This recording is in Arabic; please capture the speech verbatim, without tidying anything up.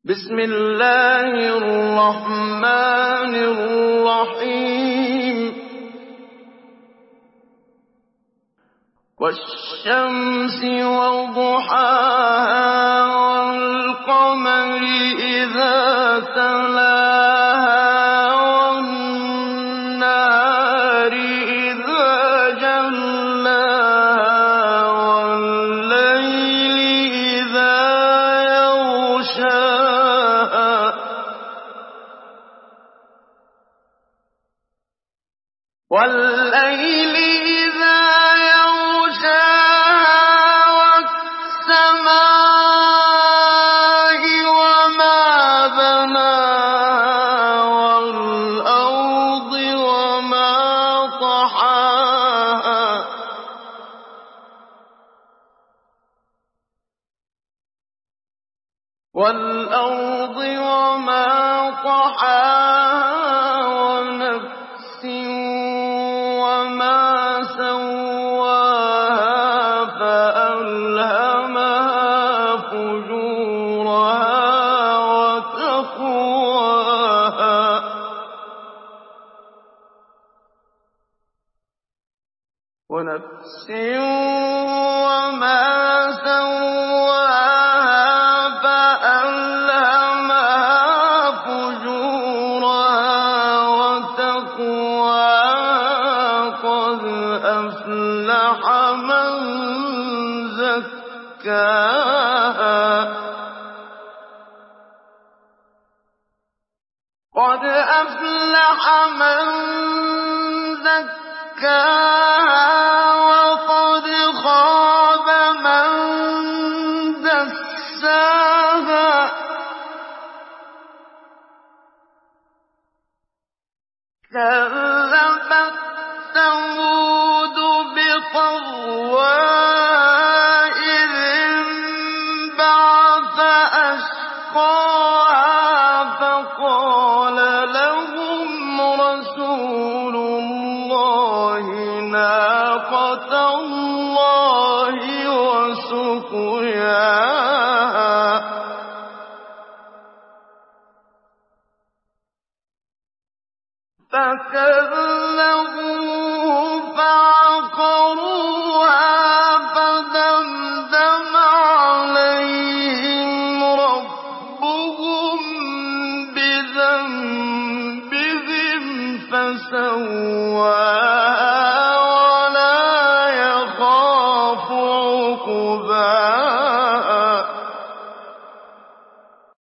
بسم الله الرحمن الرحيم والشمس وضحاها والقمر إذا تلاها والنهار إذا جلاها والليل إذا يغشاها والليل إذا يغشاها والسماء وما بناها والأرض وما طحاها والأرض وما طحاها ونفس وما سواها فألهمها فجورها وتقواها ونفس وما سواها فألهمها فجورها وتقواها قد أفلح من زكاها قد أفلح من زكاها وقد خاب من دساها كذبت ثمود بطغواها إذ انبعث أشقاها فقال لهم رسول الله ناقة الله وسقياها فكذبوه فعقروها فدمدم عليهم ربهم بذنبهم فسواها